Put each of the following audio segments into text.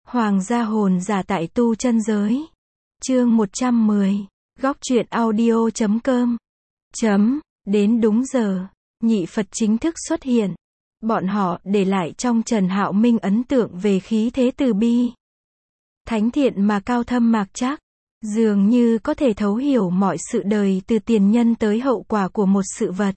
Hoàng gia hồn giả tại tu chân giới. Chương 110. Góc truyện audio.com. Đến đúng giờ, nhị Phật chính thức xuất hiện. Bọn họ để lại trong Trần Hạo Minh ấn tượng về khí thế từ bi, thánh thiện mà cao thâm mạc trắc, dường như có thể thấu hiểu mọi sự đời từ tiền nhân tới hậu quả của một sự vật,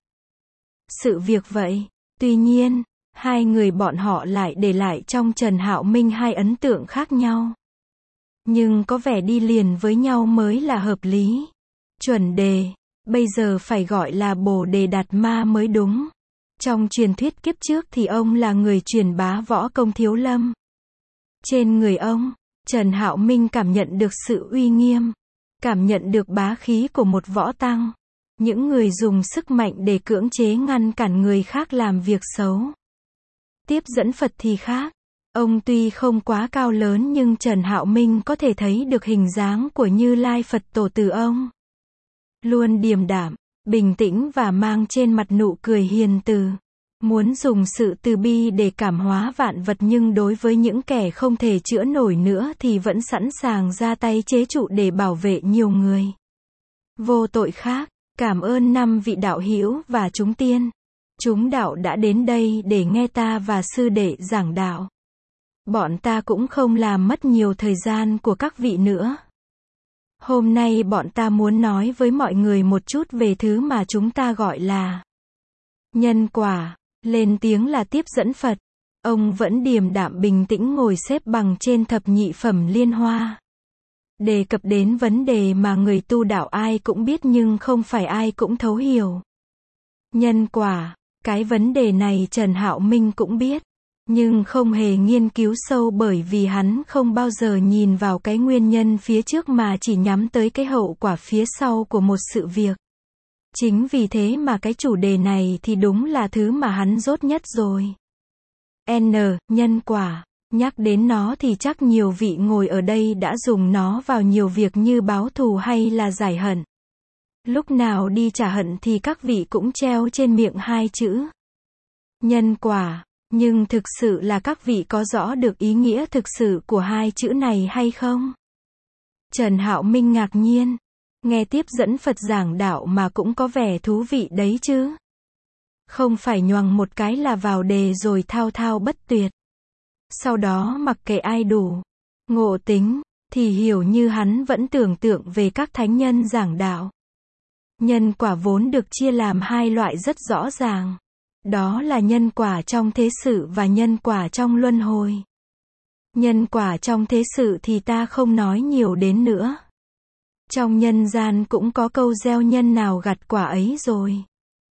sự việc vậy. Tuy nhiên, hai người bọn họ lại để lại trong Trần Hạo Minh hai ấn tượng khác nhau. Nhưng có vẻ đi liền với nhau mới là hợp lý. Chuẩn đề, bây giờ phải gọi là Bồ Đề Đạt Ma mới đúng. Trong truyền thuyết kiếp trước thì ông là người truyền bá võ công thiếu lâm. Trên người ông, Trần Hạo Minh cảm nhận được sự uy nghiêm, cảm nhận được bá khí của một võ tăng. Những người dùng sức mạnh để cưỡng chế ngăn cản người khác làm việc xấu. Tiếp dẫn Phật thì khác. Ông tuy không quá cao lớn nhưng Trần Hạo Minh có thể thấy được hình dáng của Như Lai Phật Tổ từ ông. Luôn điềm đạm, bình tĩnh và mang trên mặt nụ cười hiền từ. Muốn dùng sự từ bi để cảm hóa vạn vật, nhưng đối với những kẻ không thể chữa nổi nữa thì vẫn sẵn sàng ra tay chế trụ để bảo vệ nhiều người vô tội khác. Cảm ơn 5 vị đạo hữu và chúng tiên. Chúng đạo đã đến đây để nghe ta và sư đệ giảng đạo. Bọn ta cũng không làm mất nhiều thời gian của các vị nữa. Hôm nay bọn ta muốn nói với mọi người một chút về thứ mà chúng ta gọi là nhân quả. Lên tiếng là Tiếp dẫn Phật. Ông vẫn điềm đạm bình tĩnh ngồi xếp bằng trên thập nhị phẩm liên hoa. Đề cập đến vấn đề mà người tu đạo ai cũng biết nhưng không phải ai cũng thấu hiểu. Nhân quả, cái vấn đề này Trần Hạo Minh cũng biết, nhưng không hề nghiên cứu sâu bởi vì hắn không bao giờ nhìn vào cái nguyên nhân phía trước mà chỉ nhắm tới cái hậu quả phía sau của một sự việc. Chính vì thế mà cái chủ đề này thì đúng là thứ mà hắn dốt nhất rồi. Nhân quả. Nhắc đến nó thì chắc nhiều vị ngồi ở đây đã dùng nó vào nhiều việc như báo thù hay là giải hận. Lúc nào đi trả hận thì các vị cũng treo trên miệng hai chữ nhân quả. Nhưng thực sự là các vị có rõ được ý nghĩa thực sự của hai chữ này hay không? Trần Hạo Minh ngạc nhiên. Nghe Tiếp dẫn Phật giảng đạo mà cũng có vẻ thú vị đấy chứ. Không phải nhoằng một cái là vào đề rồi thao thao bất tuyệt. Sau đó mặc kệ ai đủ ngộ tính, thì hiểu như hắn vẫn tưởng tượng về các thánh nhân giảng đạo. Nhân quả vốn được chia làm hai loại rất rõ ràng. Đó là nhân quả trong thế sự và nhân quả trong luân hồi. Nhân quả trong thế sự thì ta không nói nhiều đến nữa. Trong nhân gian cũng có câu gieo nhân nào gặt quả ấy rồi.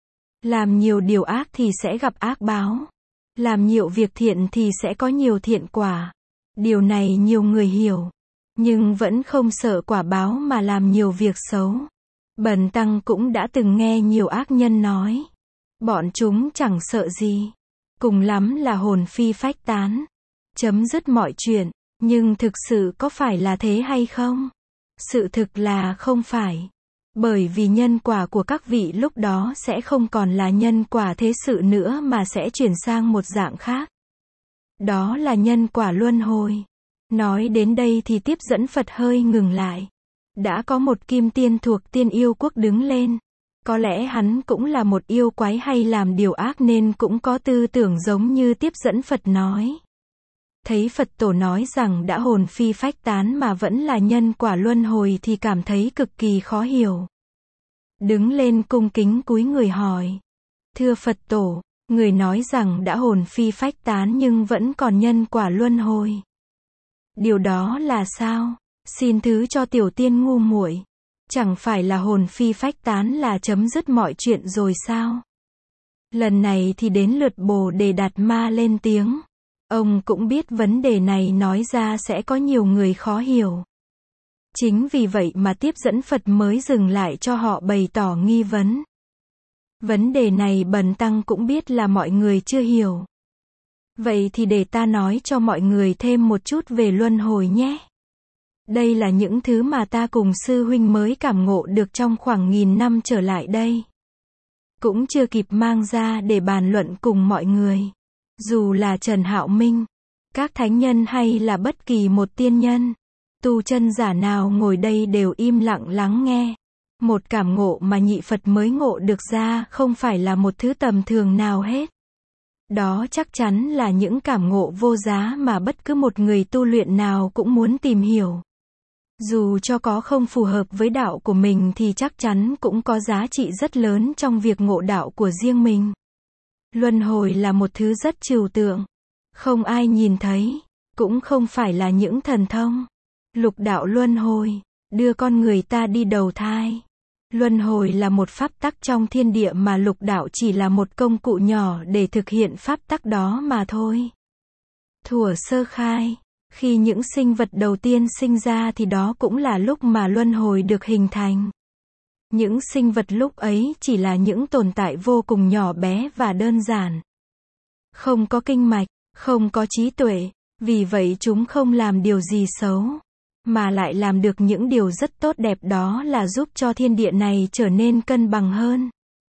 Làm nhiều điều ác thì sẽ gặp ác báo. Làm nhiều việc thiện thì sẽ có nhiều thiện quả. Điều này nhiều người hiểu, nhưng vẫn không sợ quả báo mà làm nhiều việc xấu. Bần tăng cũng đã từng nghe nhiều ác nhân nói. Bọn chúng chẳng sợ gì. Cùng lắm là hồn phi phách tán. Chấm dứt mọi chuyện. Nhưng thực sự có phải là thế hay không? Sự thực là không phải. Bởi vì nhân quả của các vị lúc đó sẽ không còn là nhân quả thế sự nữa mà sẽ chuyển sang một dạng khác. Đó là nhân quả luân hồi. Nói đến đây thì Tiếp dẫn Phật hơi ngừng lại. Đã có một kim tiên thuộc Tiên Yêu Quốc đứng lên. Có lẽ hắn cũng là một yêu quái hay làm điều ác nên cũng có tư tưởng giống như Tiếp dẫn Phật nói. Thấy Phật Tổ nói rằng đã hồn phi phách tán mà vẫn là nhân quả luân hồi thì cảm thấy cực kỳ khó hiểu. Đứng lên cung kính cúi người hỏi. Thưa Phật Tổ, người nói rằng đã hồn phi phách tán nhưng vẫn còn nhân quả luân hồi. Điều đó là sao? Xin thứ cho tiểu tiên ngu muội. Chẳng phải là hồn phi phách tán là chấm dứt mọi chuyện rồi sao? Lần này thì đến lượt Bồ Đề Đạt Ma lên tiếng. Ông cũng biết vấn đề này nói ra sẽ có nhiều người khó hiểu. Chính vì vậy mà Tiếp dẫn Phật mới dừng lại cho họ bày tỏ nghi vấn. Vấn đề này bần tăng cũng biết là mọi người chưa hiểu. Vậy thì để ta nói cho mọi người thêm một chút về luân hồi nhé. Đây là những thứ mà ta cùng sư huynh mới cảm ngộ được trong khoảng 1000 năm trở lại đây. Cũng chưa kịp mang ra để bàn luận cùng mọi người. Dù là Trần Hạo Minh, các thánh nhân hay là bất kỳ một tiên nhân, tu chân giả nào ngồi đây đều im lặng lắng nghe. Một cảm ngộ mà nhị Phật mới ngộ được ra không phải là một thứ tầm thường nào hết. Đó chắc chắn là những cảm ngộ vô giá mà bất cứ một người tu luyện nào cũng muốn tìm hiểu. Dù cho có không phù hợp với đạo của mình thì chắc chắn cũng có giá trị rất lớn trong việc ngộ đạo của riêng mình. Luân hồi là một thứ rất trừu tượng, không ai nhìn thấy, cũng không phải là những thần thông. Lục đạo luân hồi, đưa con người ta đi đầu thai. Luân hồi là một pháp tắc trong thiên địa mà lục đạo chỉ là một công cụ nhỏ để thực hiện pháp tắc đó mà thôi. Thuở sơ khai, khi những sinh vật đầu tiên sinh ra thì đó cũng là lúc mà luân hồi được hình thành. Những sinh vật lúc ấy chỉ là những tồn tại vô cùng nhỏ bé và đơn giản. Không có kinh mạch, không có trí tuệ, vì vậy chúng không làm điều gì xấu, mà lại làm được những điều rất tốt đẹp, đó là giúp cho thiên địa này trở nên cân bằng hơn,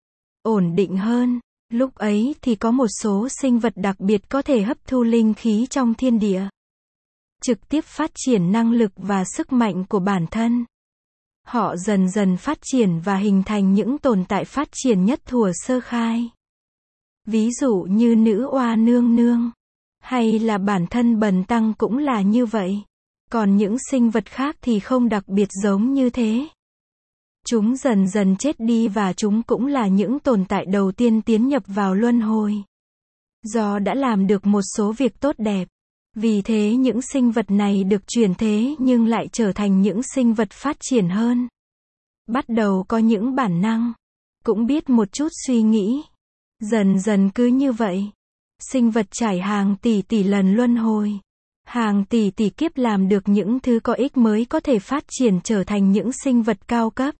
ổn định hơn. Lúc ấy thì có một số sinh vật đặc biệt có thể hấp thu linh khí trong thiên địa, trực tiếp phát triển năng lực và sức mạnh của bản thân. Họ dần dần phát triển và hình thành những tồn tại phát triển nhất thuở sơ khai. Ví dụ như nữ oa nương nương, hay là bản thân Bần Tăng cũng là như vậy. Còn những sinh vật khác thì không đặc biệt giống như thế. Chúng dần dần chết đi và chúng cũng là những tồn tại đầu tiên tiến nhập vào luân hồi. Do đã làm được một số việc tốt đẹp, vì thế những sinh vật này được chuyển thế nhưng lại trở thành những sinh vật phát triển hơn. Bắt đầu có những bản năng, cũng biết một chút suy nghĩ. Dần dần cứ như vậy, sinh vật trải hàng tỷ tỷ lần luân hồi, hàng tỷ tỷ kiếp làm được những thứ có ích mới có thể phát triển trở thành những sinh vật cao cấp.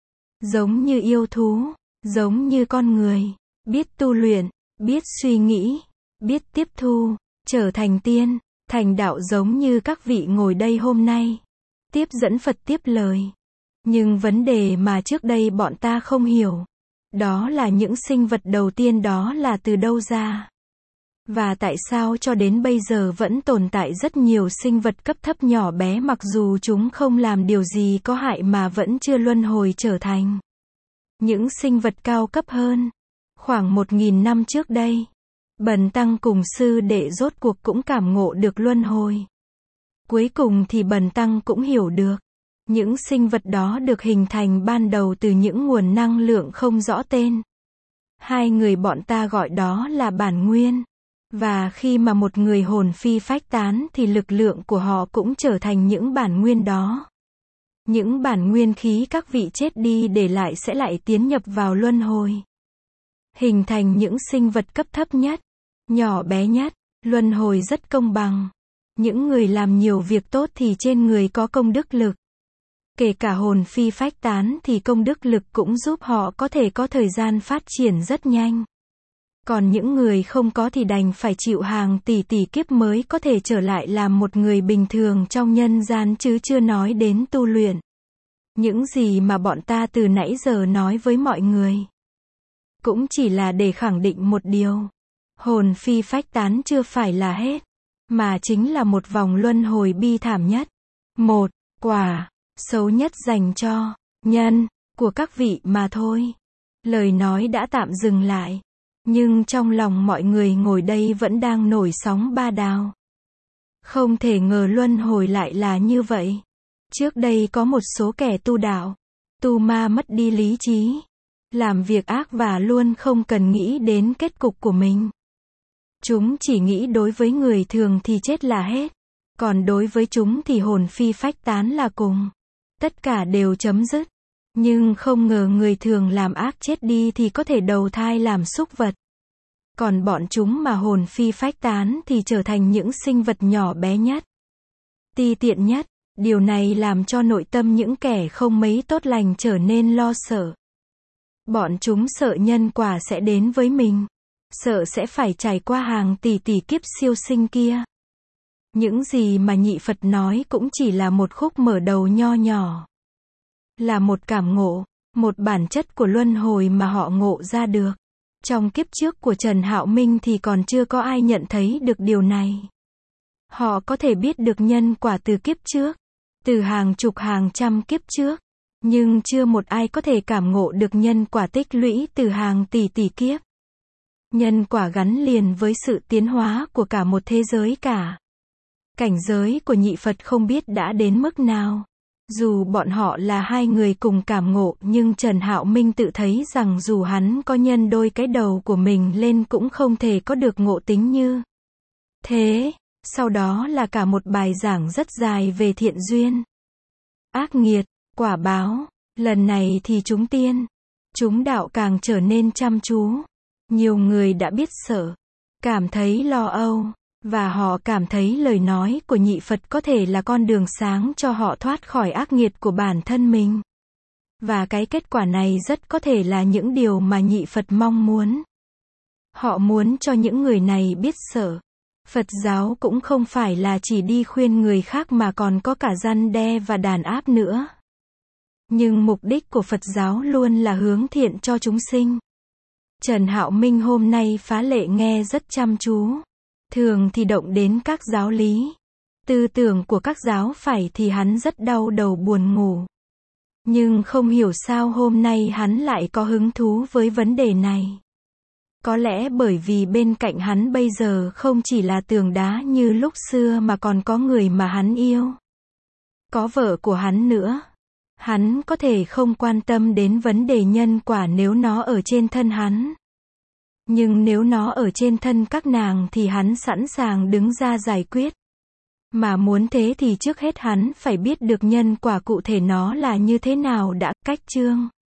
Giống như yêu thú, giống như con người, biết tu luyện, biết suy nghĩ, biết tiếp thu, trở thành tiên, thành đạo giống như các vị ngồi đây hôm nay. Tiếp dẫn Phật tiếp lời. Nhưng vấn đề mà trước đây bọn ta không hiểu, đó là những sinh vật đầu tiên đó là từ đâu ra. Và tại sao cho đến bây giờ vẫn tồn tại rất nhiều sinh vật cấp thấp nhỏ bé mặc dù chúng không làm điều gì có hại mà vẫn chưa luân hồi trở thành những sinh vật cao cấp hơn. Khoảng 1000 năm trước đây, Bần Tăng cùng sư đệ rốt cuộc cũng cảm ngộ được luân hồi. Cuối cùng thì Bần Tăng cũng hiểu được, những sinh vật đó được hình thành ban đầu từ những nguồn năng lượng không rõ tên. Hai người bọn ta gọi đó là bản nguyên. Và khi mà một người hồn phi phách tán thì lực lượng của họ cũng trở thành những bản nguyên đó. Những bản nguyên khí các vị chết đi để lại sẽ lại tiến nhập vào luân hồi, hình thành những sinh vật cấp thấp nhất, nhỏ bé nhất. Luân hồi rất công bằng. Những người làm nhiều việc tốt thì trên người có công đức lực. Kể cả hồn phi phách tán thì công đức lực cũng giúp họ có thể có thời gian phát triển rất nhanh. Còn những người không có thì đành phải chịu hàng tỷ tỷ kiếp mới có thể trở lại làm một người bình thường trong nhân gian, chứ chưa nói đến tu luyện. Những gì mà bọn ta từ nãy giờ nói với mọi người cũng chỉ là để khẳng định một điều. Hồn phi phách tán chưa phải là hết, mà chính là một vòng luân hồi bi thảm nhất. Một quả xấu nhất dành cho nhân của các vị mà thôi. Lời nói đã tạm dừng lại. Nhưng trong lòng mọi người ngồi đây vẫn đang nổi sóng ba đào. Không thể ngờ luân hồi lại là như vậy. Trước đây có một số kẻ tu đạo, tu ma mất đi lý trí, làm việc ác và luôn không cần nghĩ đến kết cục của mình. Chúng chỉ nghĩ đối với người thường thì chết là hết, còn đối với chúng thì hồn phi phách tán là cùng. Tất cả đều chấm dứt. Nhưng không ngờ người thường làm ác chết đi thì có thể đầu thai làm súc vật. Còn bọn chúng mà hồn phi phách tán thì trở thành những sinh vật nhỏ bé nhất, ti tiện nhất. Điều này làm cho nội tâm những kẻ không mấy tốt lành trở nên lo sợ. Bọn chúng sợ nhân quả sẽ đến với mình, sợ sẽ phải trải qua hàng tỷ tỷ kiếp siêu sinh kia. Những gì mà nhị Phật nói cũng chỉ là một khúc mở đầu nho nhỏ, là một cảm ngộ, một bản chất của luân hồi mà họ ngộ ra được. Trong kiếp trước của Trần Hạo Minh thì còn chưa có ai nhận thấy được điều này. Họ có thể biết được nhân quả từ kiếp trước, từ hàng chục hàng trăm kiếp trước, nhưng chưa một ai có thể cảm ngộ được nhân quả tích lũy từ hàng tỷ tỷ kiếp. Nhân quả gắn liền với sự tiến hóa của cả một thế giới cả. Cảnh giới của nhị Phật không biết đã đến mức nào. Dù bọn họ là hai người cùng cảm ngộ, nhưng Trần Hạo Minh tự thấy rằng dù hắn có nhân đôi cái đầu của mình lên cũng không thể có được ngộ tính như thế. Sau đó là cả một bài giảng rất dài về thiện duyên, ác nghiệt, quả báo. Lần này thì chúng tiên, chúng đạo càng trở nên chăm chú. Nhiều người đã biết sợ, cảm thấy lo âu, và họ cảm thấy lời nói của nhị Phật có thể là con đường sáng cho họ thoát khỏi ác nghiệt của bản thân mình. Và cái kết quả này rất có thể là những điều mà nhị Phật mong muốn. Họ muốn cho những người này biết sợ. Phật giáo cũng không phải là chỉ đi khuyên người khác mà còn có cả răn đe và đàn áp nữa. Nhưng mục đích của Phật giáo luôn là hướng thiện cho chúng sinh. Trần Hạo Minh hôm nay phá lệ nghe rất chăm chú. Thường thì động đến các giáo lý, tư tưởng của các giáo phái thì hắn rất đau đầu buồn ngủ. Nhưng không hiểu sao hôm nay hắn lại có hứng thú với vấn đề này. Có lẽ bởi vì bên cạnh hắn bây giờ không chỉ là tường đá như lúc xưa mà còn có người mà hắn yêu. Có vợ của hắn nữa. Hắn có thể không quan tâm đến vấn đề nhân quả nếu nó ở trên thân hắn. Nhưng nếu nó ở trên thân các nàng thì hắn sẵn sàng đứng ra giải quyết. Mà muốn thế thì trước hết hắn phải biết được nhân quả cụ thể nó là như thế nào đã. Cách chương